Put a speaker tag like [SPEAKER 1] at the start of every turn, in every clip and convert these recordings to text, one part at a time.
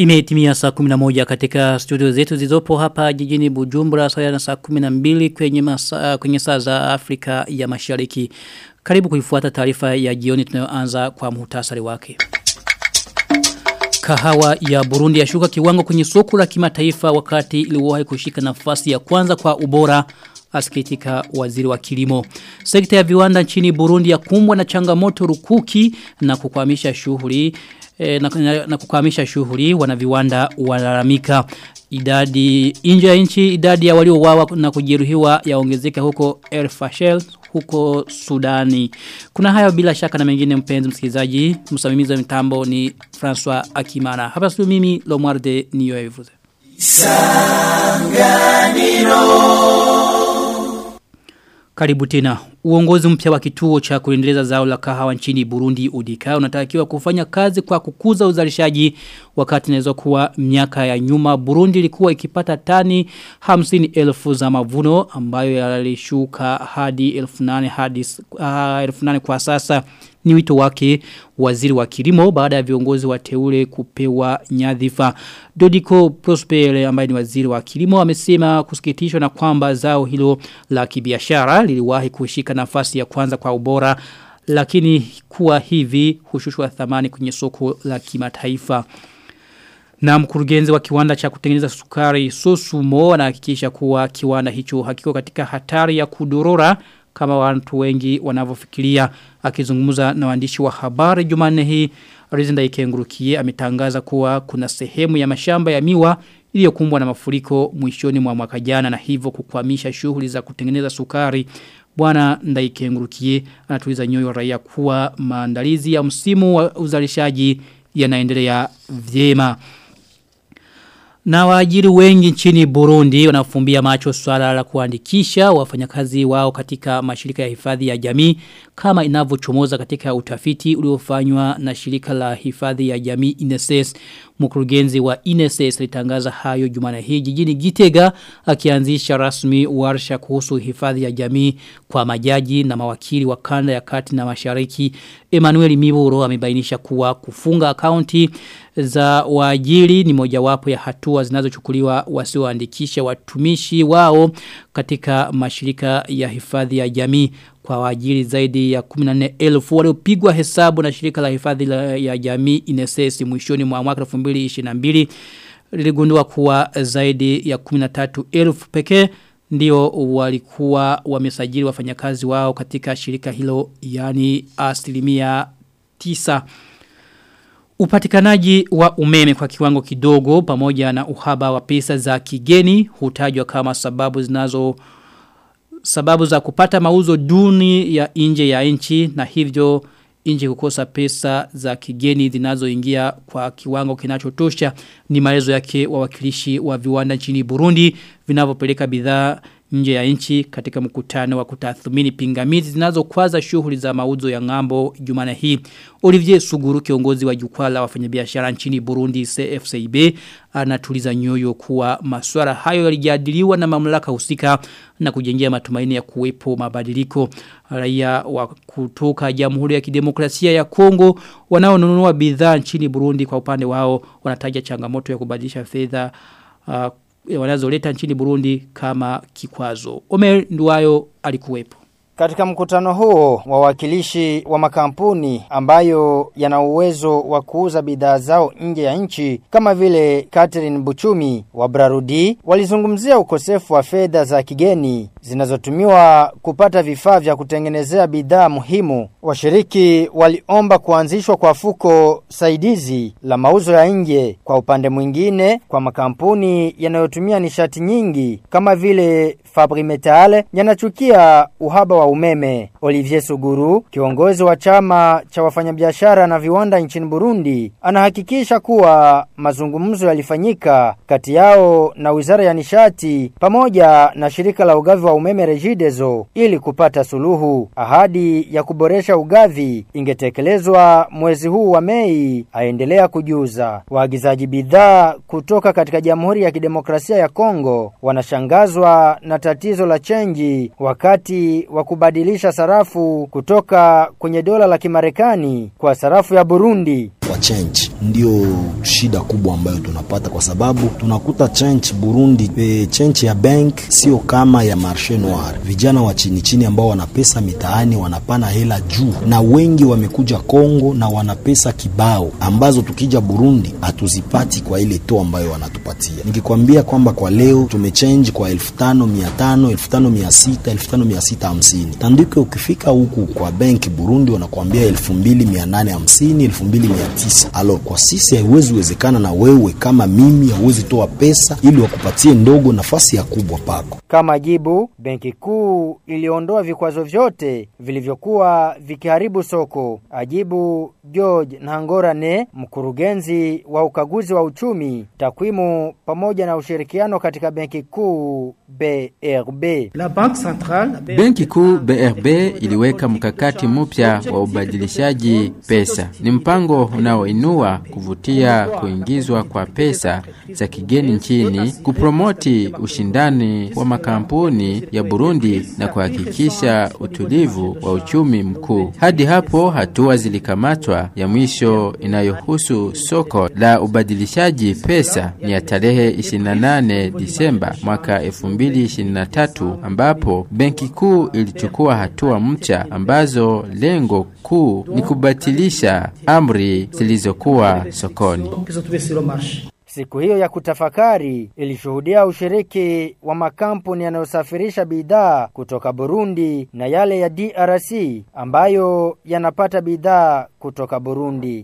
[SPEAKER 1] Imetimia saa 11 katika studio zetu zilizopo hapa jijini Bujumbura sawa na saa 12 kwenye saa za Afrika ya Mashariki. Karibu kuifuata taarifa ya jioni tunayoanza kwa muhtasari wake. Kahawa ya Burundi yashuka kiwango kwenye soko la kimataifa wakati iliwahi kushika nafasi ya kwanza kwa ubora, asikitika waziri wa kilimo. Sekta ya viwanda nchini Burundi yakumbwa na changamoto rukuki na kukwamisha shughuli na kukwamisha shughuli wanaviwanda walalamika. Idadi nje ya nchi, idadi ya waliouawa na kujeruhiwa yaongezeka huko El Fasher huko Sudani. Kuna hayo bila shaka na mengine mpenzi msikilizaji. Msimamizi wa mitambo ni François Akimana. Hapa studio mimi Lomwarde Niyoevuze. Karibu tena. Uongozi mpya wa kituo cha kuendeleza zao la kahawa nchini Burundi Udika unatakiwa kufanya kazi kwa kukuza uzalishaji wakati inaweza kuwa miaka ya nyuma Burundi ilikuwa ikipata tani 50,000 za mavuno ambayo yalishuka hadi 8,000 kwa sasa. Ni wito wake waziri wa kilimo baada ya viongozi wateule kupewa nyadhifa. Dodiko Prosper ambaye ni waziri wa kilimo amesema kusikitishwa na kwamba zao hilo la kibiashara liliwahi kushika nafasi ya kwanza kwa ubora, lakini kuwa hivi hushushwa thamani kwenye soko la kimataifa. Na mkurugenzi wa kiwanda cha kutengeneza sukari Sosumo anahakikisha kuwa kiwanda hicho hakiko katika hatari ya kudorora kama watu wengi wanavyofikiria. Akizungumza na waandishi wa habari Jumanne hii, Rizinda Ikengurukiye ametangaza kuwa kuna sehemu ya mashamba ya miwa iliyokumbwa na mafuriko mwishoni mwa mwaka jana na hivyo kukwamisha shughuli za kutengeneza sukari. Bwana Ndaikengurukiye anatuliza nyoyo raia kuwa maandalizi ya msimu wa uzalishaji yanaendelea vyema. Na waajiri wengi nchini Burundi wanafumbia macho swala la kuandikisha wafanyakazi wao katika mashirika ya hifadhi ya jamii kama inavyochomoza katika utafiti uliofanywa na shirika la hifadhi ya jamii INSS. Mkurugenzi wa INSS alitangaza hayo Jumanne hii jijini Gitega akianzisha rasmi warsha kuhusu hifadhi ya jamii kwa majaji na mawakili wa kanda ya kati na mashariki. Emmanuel Miburo amebainisha kuwa kufunga akaunti za waajiri ni mojawapo ya hatua zinazochukuliwa wasioandikisha watumishi wao katika mashirika ya hifadhi ya jamii. Kwa waajiri zaidi ya 14,000 waliopigwa hesabu na shirika la hifadhi ya jamii INSS mwishoni mwa mwaka 2022 liligundua kuwa zaidi ya 13,000 pekee ndio walikuwa wamesajili wafanyakazi wao katika shirika hilo, yani 9%. Upatikanaji wa umeme kwa kiwango kidogo pamoja na uhaba wa pesa za kigeni hutajwa kama sababu za kupata mauzo duni ya nje ya nchi na hivyo nchi kukosa pesa za kigeni zinazoingia kwa kiwango kinachotosha. Ni maelezo yake wawakilishi wa viwanda nchini Burundi vinavyopeleka bidhaa nje ya nchi katika mkutano wa kutathmini pingamizi zinazokwaza shughuli za mauzo ya ngambo Jumanne hii. Olivier Suguru kiongozi wa jukwaa la wafanyabiashara nchini Burundi CFCB anatuliza nyoyo kuwa masuala hayo yalijadiliwa na mamlaka husika na kujengea matumaini ya kuwepo mabadiliko. Raia wa kutoka Jamhuri ya Kidemokrasia ya Kongo wanaonunua bidhaa nchini Burundi kwa upande wao wanataja changamoto ya kubadilisha fedha wanazoleta nchini Burundi kama kikwazo. Omer Nduwayo alikuwepo.
[SPEAKER 2] Katika mkutano huo, wawakilishi wa makampuni ambayo yana uwezo wa kuuza bidhaa zao nje ya nchi kama vile Catherine Buchumi wa Brarudi walizungumzia ukosefu wa fedha za kigeni zinazotumiwa kupata vifaa vya kutengenezea bidhaa muhimu. Washiriki waliomba kuanzishwa kwa fuko saidizi la mauzo ya nje. Kwa upande mwingine, kwa makampuni yanayotumia nishati nyingi kama vile Fabrimetal yanachukia uhaba wa umeme. Olivier Suguru, kiongozi wa chama cha wafanyabiashara na viwanda nchini Burundi, anahakikisha kuwa mazungumzo yalifanyika kati yao na Wizara ya Nishati pamoja na shirika la ugavi wa umeme Regideso ili kupata suluhu. Ahadi ya kuboresha ugavi ingetekelezwa mwezi huu wa Mei, aendelea kujuza. Waagizaji bidhaa kutoka katika Jamhuri ya Kidemokrasia ya Kongo wanashangazwa na tatizo la chenji wakati wa kubadilisha sarafu kutoka kwenye dola la Kimarekani kwa sarafu ya Burundi.
[SPEAKER 3] Kwa change ndio shida kubwa ambayo tunapata, kwa sababu tunakuta change Burundi, change ya bank sio kama ya marché noir. Vijana wa chini chini ambao wana pesa mitaani wanapana hela juu, na wengi wamekuja Kongo na wana pesa kibao ambazo tukija Burundi hatuzipati kwa ile to ambayo wanatupatia. Nikikwambia kwamba kwa leo tumechange kwa 1500, 1600, 1650. Tandika ukifika huku kwa bank Burundi wanakuambia 2850, 2900. Alors kwa sisi haiwezi wezekana, na wewe kama mimi hauwezi toa pesa ili wakupatie ndogo nafasi ya kubwa pako.
[SPEAKER 2] Kama jibu, benki kuu iliondoa vikwazo vyote vilivyokuwa vikiharibu soko. Ajibu George Ntangorane, mkurugenzi wa ukaguzi wa uchumi, takwimu pamoja na ushirikiano katika benki kuu BRB.
[SPEAKER 4] Benki kuu BRB iliweka mkakati mpya wa ubadilishaji pesa. Ni mpango unaoinua kuvutia kuingizwa kwa pesa za kigeni nchini, kupromoti ushindani wa makampuni ya Burundi na kuhakikisha utulivu wa uchumi mkuu. Hadi hapo hatua zilikamatwa. Ya mwisho inayohusu soko la ubadilishaji pesa ni ya tarehe 28 Disemba mwaka 2023, ambapo benki kuu ilichukua hatua mpya ambazo lengo kuu ni kubatilisha amri zilizokuwa sokoni.
[SPEAKER 2] Siku hiyo ya kutafakari ilishuhudia ushiriki wa makampuni yanayosafirisha bidhaa kutoka Burundi na yale ya DRC ambayo yanapata bidhaa kutoka Burundi.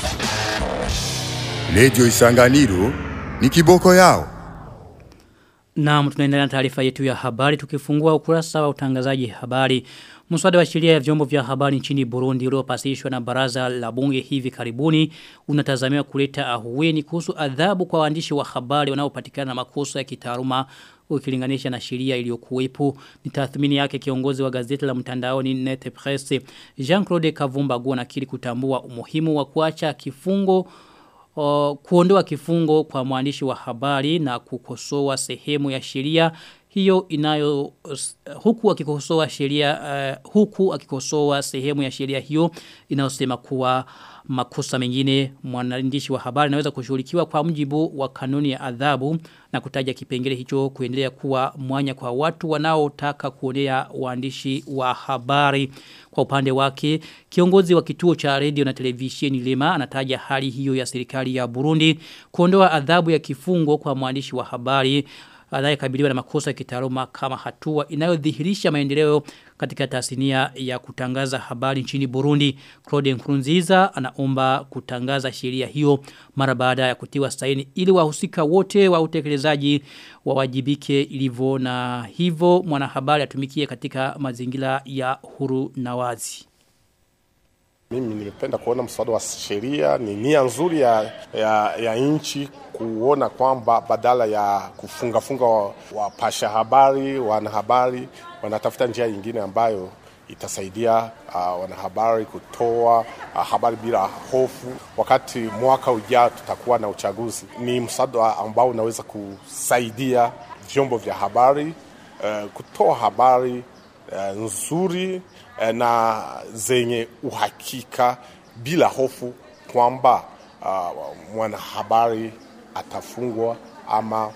[SPEAKER 5] Radio Isanganiro ni kiboko yao.
[SPEAKER 1] Naam, tunaendelea na taarifa yetu ya habari tukifungua ukurasa wa utangazaji habari. Mswada wa sheria ya vyombo vya habari nchini Burundi uliopasishwa na baraza la bunge hivi karibuni unatazamiwa kuleta ahueni kuhusu adhabu kwa waandishi wa habari wanaopatikana na makosa ya kitaaluma ukilinganisha na sheria iliyokuwepo. Ni tathmini yake kiongozi wa gazeti la mtandaoni Net Presse Jean-Claude Kavumba anakiri kutambua umuhimu wa kuacha kifungo kuondoa kifungo kwa mwandishi wa habari na kukosoa sehemu ya sheria hiyo huku akikosoa sehemu ya sheria hiyo inayosema kuwa makosa mengine mwandishi wa habari anaweza kushughulikiwa kwa mujibu wa kanuni ya adhabu, na kutaja kipengele hicho kuendelea kuwa mwanya kwa watu wanaotaka kuonea waandishi wa habari. Kwa upande wake, kiongozi wa kituo cha radio na televisheni Lema anataja hali hiyo ya serikali ya Burundi kuondoa adhabu ya kifungo kwa mwandishi wa habari anayekabiliwa na makosa ya kitaaluma kama hatua inayodhihirisha maendeleo katika tasnia ya kutangaza habari nchini Burundi. Claude Nkurunziza anaomba kutangaza sheria hiyo mara baada ya kutiwa saini ili wahusika wote wa utekelezaji wawajibike ilivyo, na hivyo mwanahabari atumikie katika mazingira ya huru na wazi.
[SPEAKER 6] Mimi nilipenda kuona mswada wa sheria ni nia nzuri ya nchi kuona kwamba badala ya kufunga wapasha habari, wanahabari wanatafuta njia nyingine ambayo itasaidia wanahabari kutoa habari bila hofu. Wakati mwaka ujao tutakuwa na uchaguzi, ni mswada ambao unaweza kusaidia vyombo vya habari kutoa habari nzuri na zenye uhakika bila hofu kwamba mwanahabari atafungwa ama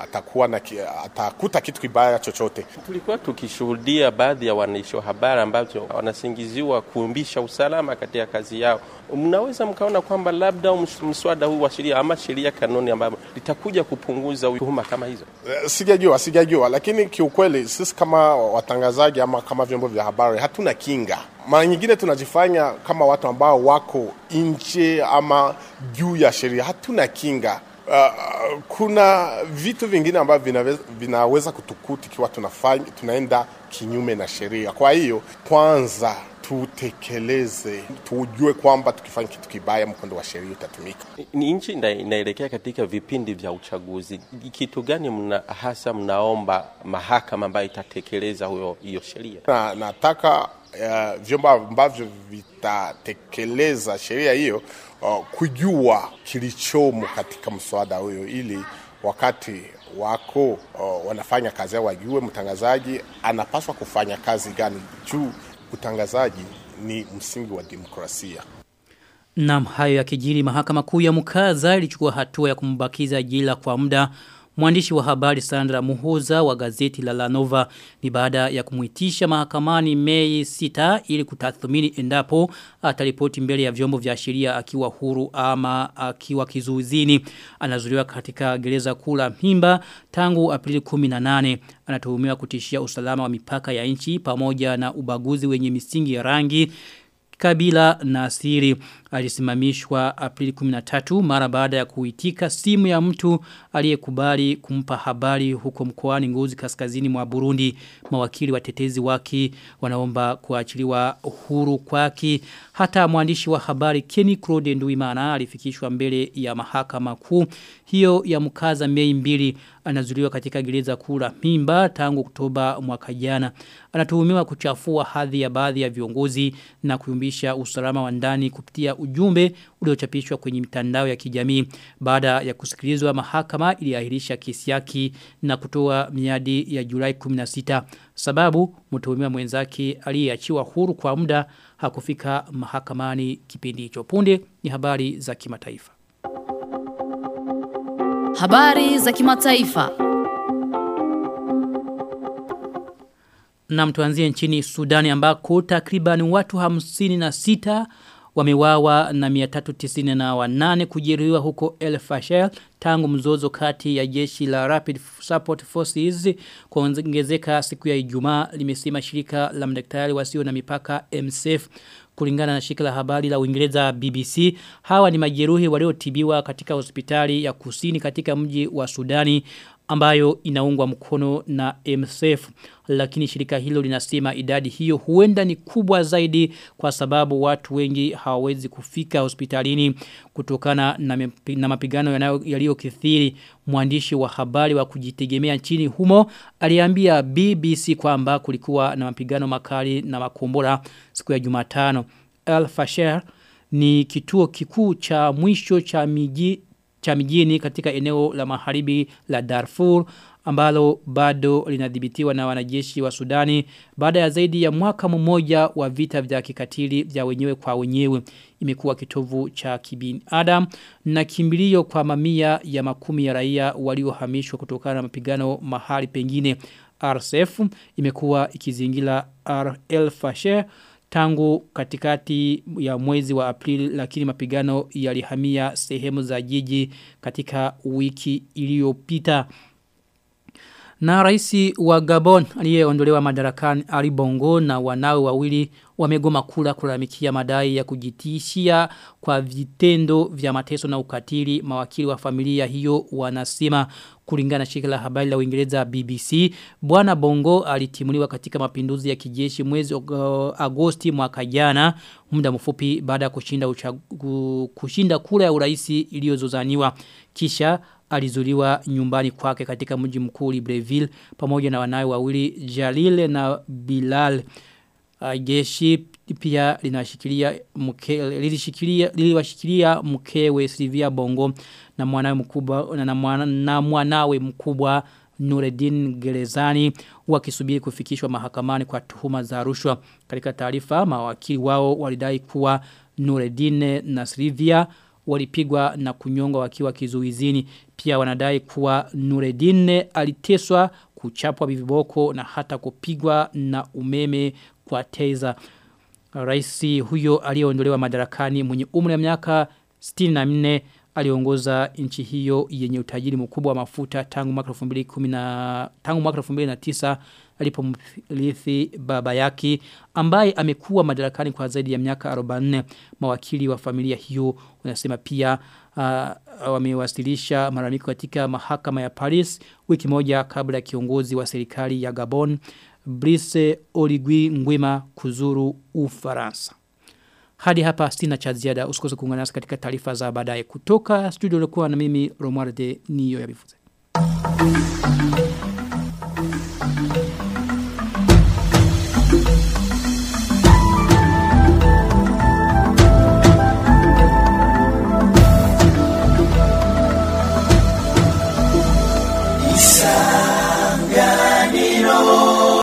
[SPEAKER 6] atakuta kitu kibaya chochote.
[SPEAKER 7] Tulikuwa tukishuhudia baadhi ya waandishi wa habari ambao wanasingiziwa kuumbisha usalama katika kazi yao. Mnaweza mkaona kwamba labda mswada huu wa sheria ama sheria kanuni ambayo litakuja kupunguza tuhuma kama hizo? Sijajua, lakini kiukweli sisi kama watangazaji ama kama vyombo vya habari hatuna kinga. Mara nyingine tunajifanya kama watu ambao wako nje ama juu ya sheria. Hatuna kinga. Kuna vitu vingine ambavyo vinaweza kutukuti ikiwa tunaenda kinyume na sheria. Kwa hiyo kwanza tutekeleze, tujue kwamba tukifanya kitu kibaya mkondo wa sheria utatumika. Ni nchi inaelekea katika vipindi vya uchaguzi. Kitu gani mnaomba mahakama ambayo itatekeleza hiyo sheria?
[SPEAKER 6] Nataka vyombo ambavyo vitatekeleza sheria hiyo kujua kilichomo katika mswada huyo, ili wakati wako wanafanya kazi yao wajue mtangazaji anapaswa kufanya kazi gani. Utangazaji ni msingi wa demokrasia.
[SPEAKER 1] Naam, hayo yakijiri, mahakama kuu ya Mukaza ilichukua hatua ya kumbakiza jela kwa muda mwandishi wa habari Sandra Muhoza wa gazeti la Lanova. Ni baada ya kumuitisha mahakamani Mei 6 ili kutathmini endapo ataripoti mbele ya vyombo vya sheria akiwa huru ama akiwa kizuizini. Anazuiliwa katika gereza kuu la Mpimba tangu Aprili 18. Anatuhumiwa kutishia usalama wa mipaka ya nchi pamoja na ubaguzi wenye misingi ya rangi, kabila na asili. Alisimamishwa Aprili 13 mara baada ya kuitika simu ya mtu aliyekubali kumpa habari huko mkoani Ngozi kaskazini mwa Burundi. Mawakili watetezi wake wanaomba kuachiliwa huru kwake. Hata mwandishi wa habari Kenny Claude Nduwimana alifikishwa mbele ya mahakama kuu hiyo ya Mukaza Mei 2. Anazuiliwa katika gereza kuu la Mpimba tangu Oktoba mwaka jana. Anatuhumiwa kuchafua hadhi ya baadhi ya viongozi na kuyumbisha usalama wa ndani kupitia ujumbe uliochapishwa kwenye mitandao ya kijamii. Baada ya kusikilizwa, mahakama iliahirisha kesi yake na kutoa miadi ya Julai 16. Sababu mtuhumiwa mwenzake aliyeachiwa huru kwa muda hakufika mahakamani kipindi hicho. Punde ni habari za kimataifa.
[SPEAKER 8] Habari za kimataifa.
[SPEAKER 1] Na tuanzie nchini Sudani ambako takriban watu 56 wamewawa na 398 kujeruhiwa huko El Fasher tangu mzozo kati ya jeshi la Rapid Support Forces kuongezeka siku ya Ijumaa, limesema shirika la madaktari wasio na mipaka MSF. Kulingana na shirika la habari la Uingereza BBC, hawa ni majeruhi waliotibiwa katika hospitali ya kusini katika mji wa Sudani ambayo inaungwa mkono na MSF. Lakini shirika hilo linasema idadi hiyo huenda ni kubwa zaidi kwa sababu watu wengi hawawezi kufika hospitalini kutokana na mapigano yaliyokithiri. Mwandishi wa habari wa kujitegemea nchini humo aliambia BBC kwamba kulikuwa na mapigano makali na makombora siku ya Jumatano. El Fasher ni kituo kikuu cha mwisho cha mijini katika eneo la magharibi la Darfur ambalo bado linadhibitiwa na wanajeshi wa Sudani baada ya zaidi ya mwaka mmoja wa vita vya kikatili vya wenyewe kwa wenyewe. Imekuwa kitovu cha kibinadamu na kimbilio kwa mamia ya makumi ya raia waliohamishwa kutokana na mapigano mahali pengine. RSF imekuwa ikizingira El Fasher tangu katikati ya mwezi wa Aprili, lakini mapigano yalihamia sehemu za jiji katika wiki iliyopita. Na raisi wa Gabon aliyeondolewa madarakani Ali Bongo na wanawe wawili wamegoma kula kulalamikia madai ya kujitishia kwa vitendo vya mateso na ukatili. Mawakili wa familia hiyo wanasema. Kulingana na shirika la habari la Uingereza BBC, Bwana Bongo alitimuliwa katika mapinduzi ya kijeshi mwezi Agosti mwaka jana, muda mfupi baada ya kushinda kura ya uraisi iliyozozaniwa. Kisha alizuliwa nyumbani kwake katika mji mkuu Libreville pamoja na wanawe wawili Jalil na Bilal. Jeshi pia liliwashikilia mkewe Sylvia Bongo na mwanawe mkubwa Nureddin Gerezani wakisubiri kufikishwa mahakamani kwa tuhuma za rushwa. Katika taarifa, mawakili wao walidai kuwa Nureddin na Sylvia walipigwa na kunyongwa wakiwa kizuizini. Pia wanadai kuwa Nureddin aliteswa, kuchapwa viboko na hata kupigwa na umeme kwa taser. Raisi huyo aliyeondolewa madarakani mwenye umri wa miaka 64 aliongoza nchi hiyo yenye utajiri mkubwa wa mafuta tangu mwaka 2009 alipomrithi baba yake ambaye amekuwa madarakani kwa zaidi ya miaka 44. Mawakili wa familia hiyo wanasema pia wamewasilisha malalamiko katika mahakama ya Paris wiki moja kabla ya kiongozi wa serikali ya Gabon Brice Oligui Nguema kuzuru Ufaransa. Hadi hapa sina cha ziada, usikose kuungana nasi katika taarifa za baadaye kutoka studio lokuwa na mimi Romualde Niyo ya Bifuze.
[SPEAKER 9] Isanganiro